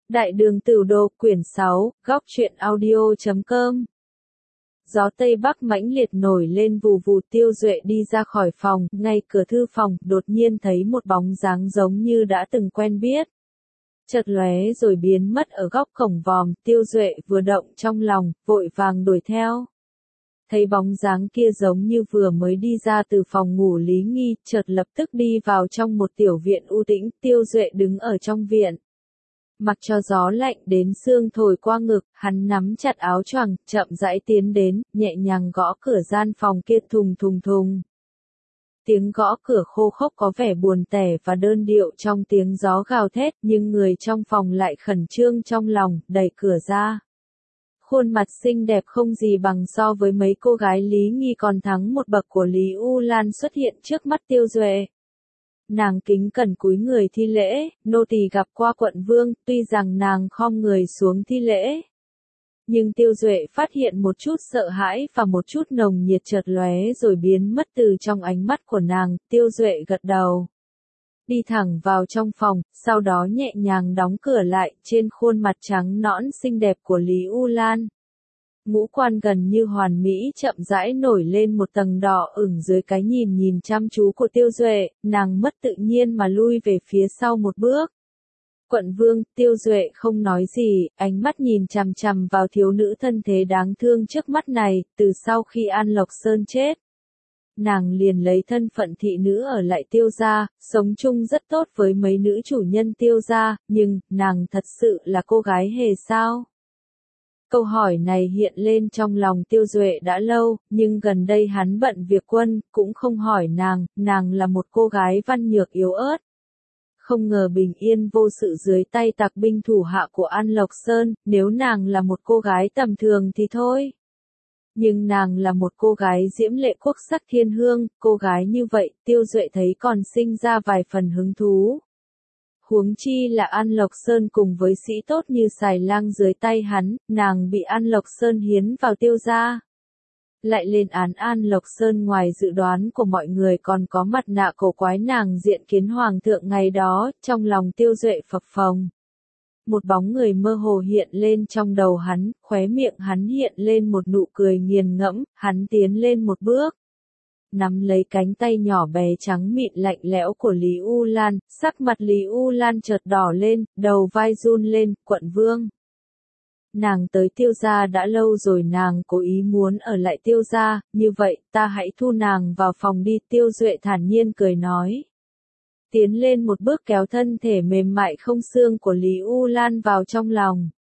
Đại đường Tửu Đồ quyển 6, góc truyện audio.com. Gió Tây Bắc mãnh liệt nổi lên vù vù. Tiêu Duệ đi ra khỏi phòng, ngay cửa thư phòng, đột nhiên thấy một bóng dáng giống như đã từng quen biết. Chợt lóe rồi biến mất ở góc cổng vòm. Tiêu Duệ vừa động trong lòng, vội vàng đuổi theo. Thấy bóng dáng kia giống như vừa mới đi ra từ phòng ngủ Lý Nghi, chợt lập tức đi vào trong một tiểu viện u tĩnh. Tiêu Duệ đứng ở trong viện. Mặc cho gió lạnh đến xương thổi qua ngực, hắn nắm chặt áo choàng, chậm rãi tiến đến, nhẹ nhàng gõ cửa gian phòng kia thùng thùng thùng. Tiếng gõ cửa khô khốc có vẻ buồn tẻ và đơn điệu trong tiếng gió gào thét, nhưng người trong phòng lại khẩn trương trong lòng, đẩy cửa ra. Khuôn mặt xinh đẹp không gì bằng so với mấy cô gái Lý Nghi còn thắng một bậc của Lý U Lan xuất hiện trước mắt Tiêu Duệ. Nàng kính cẩn cúi người thi lễ, nô tỳ gặp qua quận vương, tuy rằng nàng khom người xuống thi lễ. Nhưng Tiêu Duệ phát hiện một chút sợ hãi và một chút nồng nhiệt chợt lóe rồi biến mất từ trong ánh mắt của nàng. Tiêu Duệ gật đầu. Đi thẳng vào trong phòng, sau đó nhẹ nhàng đóng cửa lại. Trên khuôn mặt trắng nõn xinh đẹp của Lý U Lan, ngũ quan gần như hoàn mỹ chậm rãi nổi lên một tầng đỏ ửng dưới cái nhìn chăm chú của Tiêu Duệ. Nàng mất tự nhiên mà lui về phía sau một bước. Quận vương. Tiêu Duệ không nói gì, ánh mắt nhìn chằm chằm vào thiếu nữ thân thế đáng thương trước mắt này. Từ sau khi An Lộc Sơn chết, nàng liền lấy thân phận thị nữ ở lại Tiêu gia, sống chung rất tốt với mấy nữ chủ nhân Tiêu gia, nhưng nàng thật sự là cô gái hề sao? Câu hỏi này hiện lên trong lòng Tiêu Duệ đã lâu, nhưng gần đây hắn bận việc quân, cũng không hỏi nàng là một cô gái văn nhược yếu ớt. Không ngờ bình yên vô sự dưới tay tặc binh thủ hạ của An Lộc Sơn. Nếu nàng là một cô gái tầm thường thì thôi. Nhưng nàng là một cô gái diễm lệ quốc sắc thiên hương, cô gái như vậy, Tiêu Duệ thấy còn sinh ra vài phần hứng thú. Huống chi là An Lộc Sơn cùng với sĩ tốt như Xài Lang dưới tay hắn, nàng bị An Lộc Sơn hiến vào Tiêu gia. Lại lên án An Lộc Sơn, ngoài dự đoán của mọi người còn có mặt nạ cổ quái nàng diện kiến hoàng thượng ngày đó. Trong lòng Tiêu Duệ phập phồng. Một bóng người mơ hồ hiện lên trong đầu hắn, khóe miệng hắn hiện lên một nụ cười nghiền ngẫm. Hắn tiến lên một bước, nắm lấy cánh tay nhỏ bé trắng mịn lạnh lẽo của Lý U Lan. Sắc mặt Lý U Lan chợt đỏ lên, đầu vai run lên. Quận vương. Nàng tới Tiêu gia đã lâu rồi, nàng cố ý muốn ở lại Tiêu gia, như vậy, ta hãy thu nàng vào phòng đi. Tiêu Duệ thản nhiên cười nói. Tiến lên một bước kéo thân thể mềm mại không xương của Lý U Lan vào trong lòng.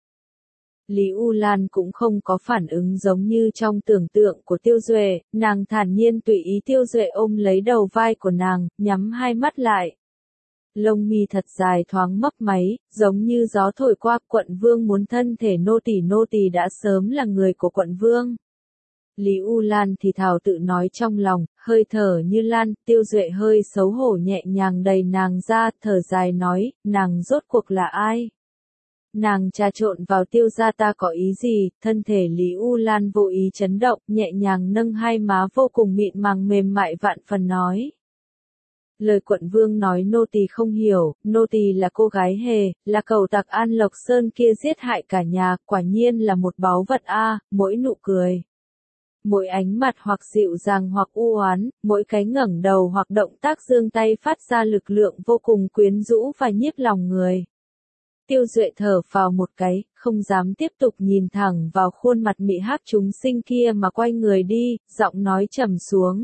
Lý U Lan cũng không có phản ứng giống như trong tưởng tượng của Tiêu Duệ, nàng thản nhiên tùy ý. Tiêu Duệ ôm lấy đầu vai của nàng, nhắm hai mắt lại. Lông mi thật dài thoáng mấp máy, giống như gió thổi qua. Quận vương muốn thân thể nô tỳ đã sớm là người của quận vương. Lý U Lan thì thào tự nói trong lòng, hơi thở như lan. Tiêu Duệ hơi xấu hổ nhẹ nhàng đẩy nàng ra, thở dài nói, nàng rốt cuộc là ai? Nàng trà trộn vào Tiêu gia ta có ý gì? Thân thể Lý U Lan vô ý chấn động, nhẹ nhàng nâng hai má vô cùng mịn màng mềm mại vạn phần nói. Lời quận vương nói nô tỳ không hiểu, nô tỳ là cô gái hề, là cẩu tặc An Lộc Sơn kia giết hại cả nhà, quả nhiên là một báu vật a. Mỗi nụ cười, mỗi ánh mặt hoặc dịu dàng hoặc u oán, mỗi cái ngẩng đầu hoặc động tác giương tay phát ra lực lượng vô cùng quyến rũ và nhiếp lòng người. Tiêu Duệ thở phào một cái, không dám tiếp tục nhìn thẳng vào khuôn mặt mị hắc chúng sinh kia mà quay người đi, giọng nói trầm xuống.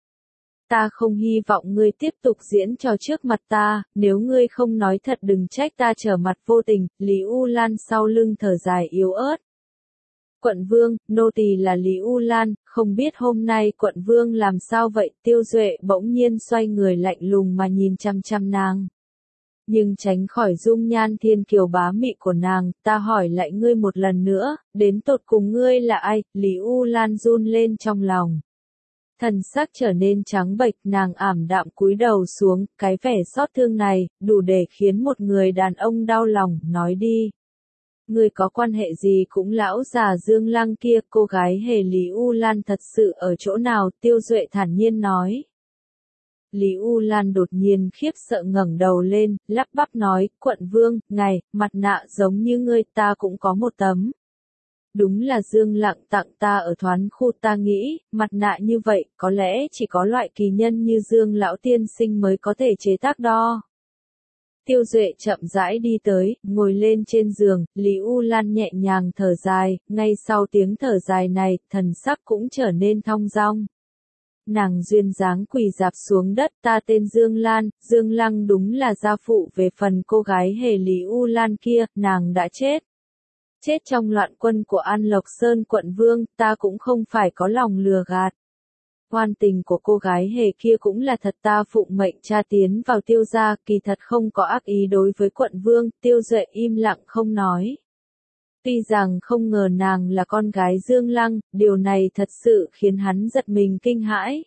Ta không hy vọng ngươi tiếp tục diễn trò trước mặt ta, nếu ngươi không nói thật đừng trách ta trở mặt vô tình. Lý U Lan sau lưng thở dài yếu ớt. Quận vương, nô tỳ là Lý U Lan, không biết hôm nay quận vương làm sao vậy? Tiêu Duệ bỗng nhiên xoay người lạnh lùng mà nhìn chăm chăm nàng. Nhưng tránh khỏi dung nhan thiên kiều bá mị của nàng. Ta hỏi lại ngươi một lần nữa, đến tột cùng ngươi là ai? Lý U Lan run lên trong lòng. Thần sắc trở nên trắng bệch, nàng ảm đạm cúi đầu xuống. Cái vẻ xót thương này, đủ để khiến một người đàn ông đau lòng. Nói đi, ngươi có quan hệ gì cũng lão già Dương Lăng kia? Cô gái hề Lý U Lan thật sự ở chỗ nào? Tiêu Duệ thản nhiên nói. Lý U Lan đột nhiên khiếp sợ ngẩng đầu lên, lắp bắp nói, quận vương, ngài, mặt nạ giống như ngươi ta cũng có một tấm. Đúng là Dương Lặng tặng ta ở Thoán khu, ta nghĩ, mặt nạ như vậy, có lẽ chỉ có loại kỳ nhân như Dương lão tiên sinh mới có thể chế tác đo. Tiêu Duệ chậm rãi đi tới, ngồi lên trên giường, Lý U Lan nhẹ nhàng thở dài, ngay sau tiếng thở dài này, thần sắc cũng trở nên thong dong. Nàng duyên dáng quỳ dạp xuống đất, ta tên Dương Lan, Dương Lăng đúng là gia phụ, về phần cô gái hề Lý U Lan kia, nàng đã chết. Chết trong loạn quân của An Lộc Sơn quận vương, ta cũng không phải có lòng lừa gạt. Oan tình của cô gái hề kia cũng là thật, ta phụng mệnh cha tiến vào Tiêu gia, kỳ thật không có ác ý đối với quận vương. Tiêu Duệ im lặng không nói. Tuy rằng không ngờ nàng là con gái Dương Lăng, điều này thật sự khiến hắn giật mình kinh hãi.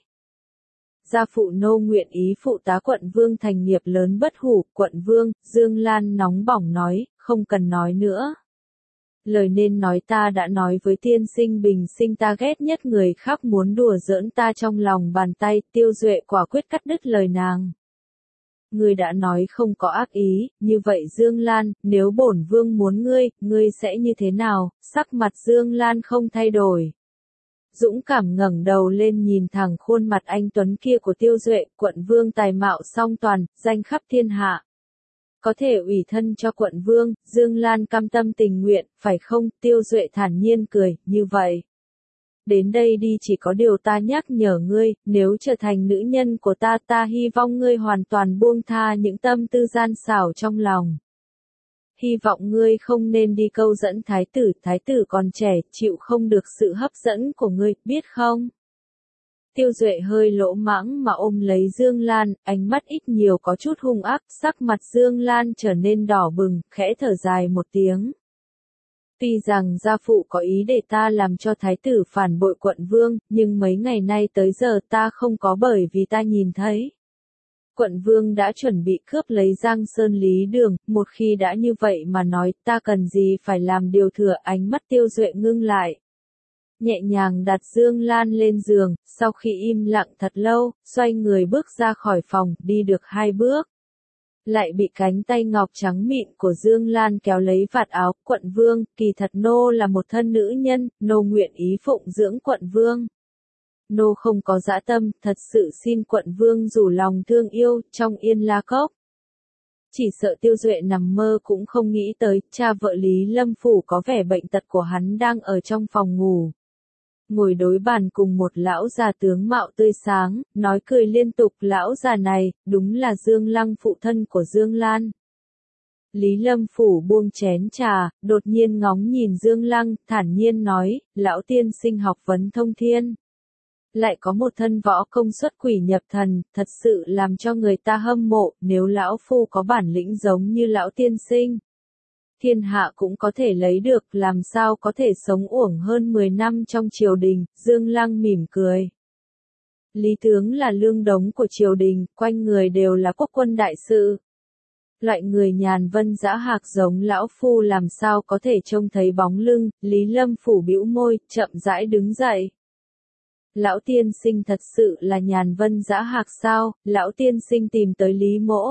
Gia phụ nô nguyện ý phụ tá quận vương thành nghiệp lớn bất hủ. Quận vương, Dương Lan nóng bỏng nói, không cần nói nữa. Lời nên nói ta đã nói với tiên sinh bình sinh, ta ghét nhất người khác muốn đùa giỡn ta trong lòng bàn tay. Tiêu Duệ quả quyết cắt đứt lời nàng. Ngươi đã nói không có ác ý, như vậy Dương Lan, nếu bổn vương muốn ngươi sẽ như thế nào? Sắc mặt Dương Lan không thay đổi. Dũng cảm ngẩng đầu lên nhìn thẳng khuôn mặt anh tuấn kia của Tiêu Duệ, quận vương tài mạo song toàn, danh khắp thiên hạ. Có thể ủy thân cho quận vương, Dương Lan cam tâm tình nguyện, phải không? Tiêu Duệ thản nhiên cười, như vậy. Đến đây đi, chỉ có điều ta nhắc nhở ngươi, nếu trở thành nữ nhân của ta, ta hy vọng ngươi hoàn toàn buông tha những tâm tư gian xảo trong lòng. Hy vọng ngươi không nên đi câu dẫn thái tử còn trẻ, chịu không được sự hấp dẫn của ngươi, biết không? Tiêu Duệ hơi lỗ mãng mà ôm lấy Dương Lan, ánh mắt ít nhiều có chút hung ác, sắc mặt Dương Lan trở nên đỏ bừng, khẽ thở dài một tiếng. Tuy rằng gia phụ có ý để ta làm cho thái tử phản bội quận vương, nhưng mấy ngày nay tới giờ ta không có, bởi vì ta nhìn thấy. Quận vương đã chuẩn bị cướp lấy Giang Sơn Lý Đường, một khi đã như vậy mà nói, ta cần gì phải làm điều thừa. Ánh mắt Tiêu Duệ ngưng lại. Nhẹ nhàng đặt Dương Lan lên giường, sau khi im lặng thật lâu, xoay người bước ra khỏi phòng, đi được 2 bước. Lại bị cánh tay ngọc trắng mịn của Dương Lan kéo lấy vạt áo. Quận vương, kỳ thật nô là một thân nữ nhân, nô nguyện ý phụng dưỡng quận vương. Nô không có dã tâm, thật sự xin quận vương rủ lòng thương yêu, trong Yên La Cốc. Chỉ sợ Tiêu Duệ nằm mơ cũng không nghĩ tới, cha vợ Lý Lâm Phủ có vẻ bệnh tật của hắn đang ở trong phòng ngủ. Ngồi đối bàn cùng một lão già tướng mạo tươi sáng, nói cười liên tục. Lão già này, đúng là Dương Lăng, phụ thân của Dương Lan. Lý Lâm Phủ buông chén trà, đột nhiên ngóng nhìn Dương Lăng, thản nhiên nói, lão tiên sinh học vấn thông thiên. Lại có một thân võ công xuất quỷ nhập thần, thật sự làm cho người ta hâm mộ. Nếu lão phu có bản lĩnh giống như lão tiên sinh, thiên hạ cũng có thể lấy được, làm sao có thể sống uổng hơn 10 năm trong triều đình. Dương Lăng mỉm cười. Lý tướng là lương đống của triều đình, quanh người đều là quốc quân đại sự. Loại người nhàn vân dã hạc giống lão phu làm sao có thể trông thấy bóng lưng. Lý Lâm Phủ bĩu môi, chậm rãi đứng dậy. Lão tiên sinh thật sự là nhàn vân dã hạc sao? Lão tiên sinh tìm tới Lý mỗ.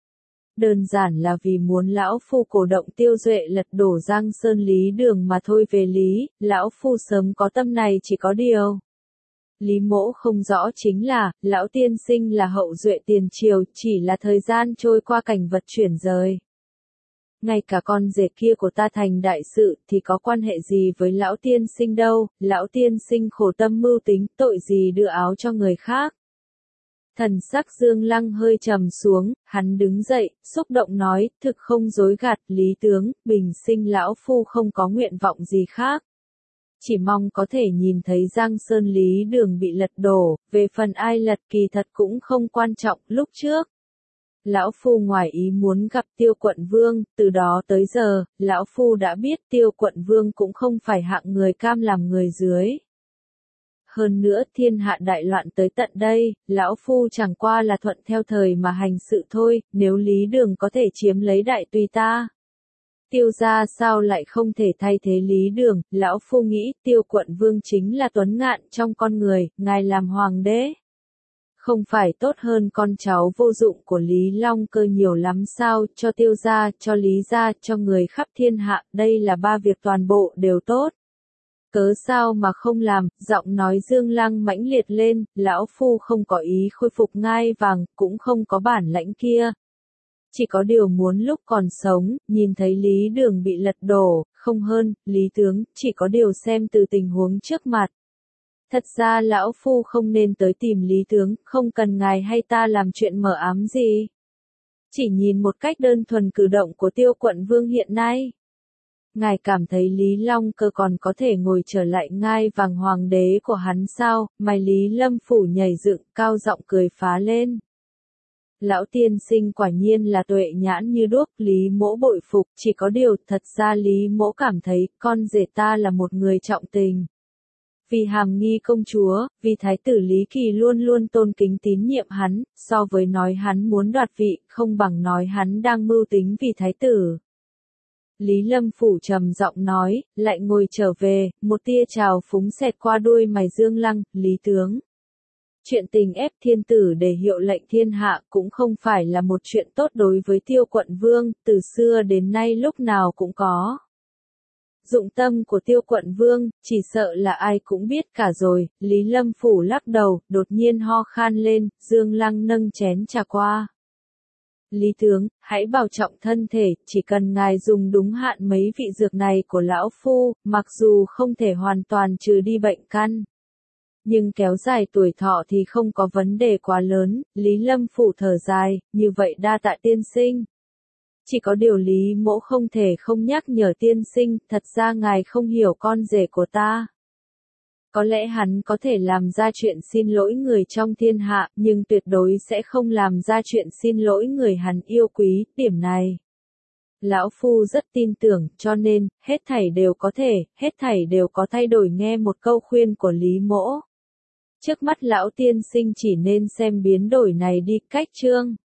Đơn giản là vì muốn lão phu cổ động Tiêu Duệ lật đổ Giang Sơn Lý Đường mà thôi. Về lý, lão phu sớm có tâm này, chỉ có điều. Lý mỗ không rõ chính là, lão tiên sinh là hậu duệ tiền triều, chỉ là thời gian trôi qua cảnh vật chuyển rời. Ngay cả con rể kia của ta thành đại sự thì có quan hệ gì với lão tiên sinh đâu. Lão tiên sinh khổ tâm mưu tính, tội gì đưa áo cho người khác. Thần sắc Dương Lăng hơi trầm xuống, hắn đứng dậy, xúc động nói, thực không dối gạt, Lý tướng, bình sinh lão phu không có nguyện vọng gì khác. Chỉ mong có thể nhìn thấy Giang Sơn Lý Đường bị lật đổ, về phần ai lật kỳ thật cũng không quan trọng. Lúc trước, lão phu ngoài ý muốn gặp Tiêu quận vương, từ đó tới giờ, lão phu đã biết Tiêu quận vương cũng không phải hạng người cam làm người dưới. Hơn nữa thiên hạ đại loạn tới tận đây, lão phu chẳng qua là thuận theo thời mà hành sự thôi. Nếu Lý Đường có thể chiếm lấy đại tùy ta, Tiêu gia sao lại không thể thay thế Lý Đường. Lão phu nghĩ Tiêu quận vương chính là tuấn ngạn trong con người, ngài làm hoàng đế. Không phải tốt hơn con cháu vô dụng của Lý Long Cơ nhiều lắm sao, cho Tiêu gia, cho Lý gia, cho người khắp thiên hạ, đây là ba việc toàn bộ đều tốt. Cớ sao mà không làm, giọng nói Dương Lăng mãnh liệt lên, lão phu không có ý khôi phục ngai vàng, cũng không có bản lãnh kia. Chỉ có điều muốn lúc còn sống, nhìn thấy Lý Đường bị lật đổ, không hơn, Lý tướng, chỉ có điều xem từ tình huống trước mặt. Thật ra lão phu không nên tới tìm Lý tướng, không cần ngài hay ta làm chuyện mờ ám gì. Chỉ nhìn một cách đơn thuần cử động của Tiêu Quận Vương hiện nay. Ngài cảm thấy Lý Long Cơ còn có thể ngồi trở lại ngai vàng hoàng đế của hắn sao, mày Lý Lâm Phủ nhảy dựng, cao giọng cười phá lên. Lão tiên sinh quả nhiên là tuệ nhãn như đuốc, Lý Mỗ bội phục, chỉ có điều thật ra Lý Mỗ cảm thấy con rể ta là một người trọng tình. Vì Hàm Nghi công chúa, vì thái tử Lý Kỳ luôn luôn tôn kính tín nhiệm hắn, so với nói hắn muốn đoạt vị, không bằng nói hắn đang mưu tính vì thái tử. Lý Lâm Phủ trầm giọng nói, lại ngồi trở về, một tia trào phúng xẹt qua đuôi mày Dương Lăng, Lý tướng. Chuyện tình ép thiên tử để hiệu lệnh thiên hạ cũng không phải là một chuyện tốt đối với Tiêu Quận Vương, từ xưa đến nay lúc nào cũng có. Dụng tâm của Tiêu Quận Vương, chỉ sợ là ai cũng biết cả rồi, Lý Lâm Phủ lắc đầu, đột nhiên ho khan lên, Dương Lăng nâng chén trà qua. Lý tướng, hãy bảo trọng thân thể, chỉ cần ngài dùng đúng hạn mấy vị dược này của lão phu, mặc dù không thể hoàn toàn trừ đi bệnh căn. Nhưng kéo dài tuổi thọ thì không có vấn đề quá lớn, Lý Lâm Phủ thở dài, như vậy đa tạ tiên sinh. Chỉ có điều Lý Mỗ không thể không nhắc nhở tiên sinh, thật ra ngài không hiểu con rể của ta. Có lẽ hắn có thể làm ra chuyện xin lỗi người trong thiên hạ, nhưng tuyệt đối sẽ không làm ra chuyện xin lỗi người hắn yêu quý, điểm này. Lão Phu rất tin tưởng, cho nên, hết thảy đều có thay đổi nghe một câu khuyên của Lý Mỗ. Trước mắt lão tiên sinh chỉ nên xem biến đổi này đi, cách chương.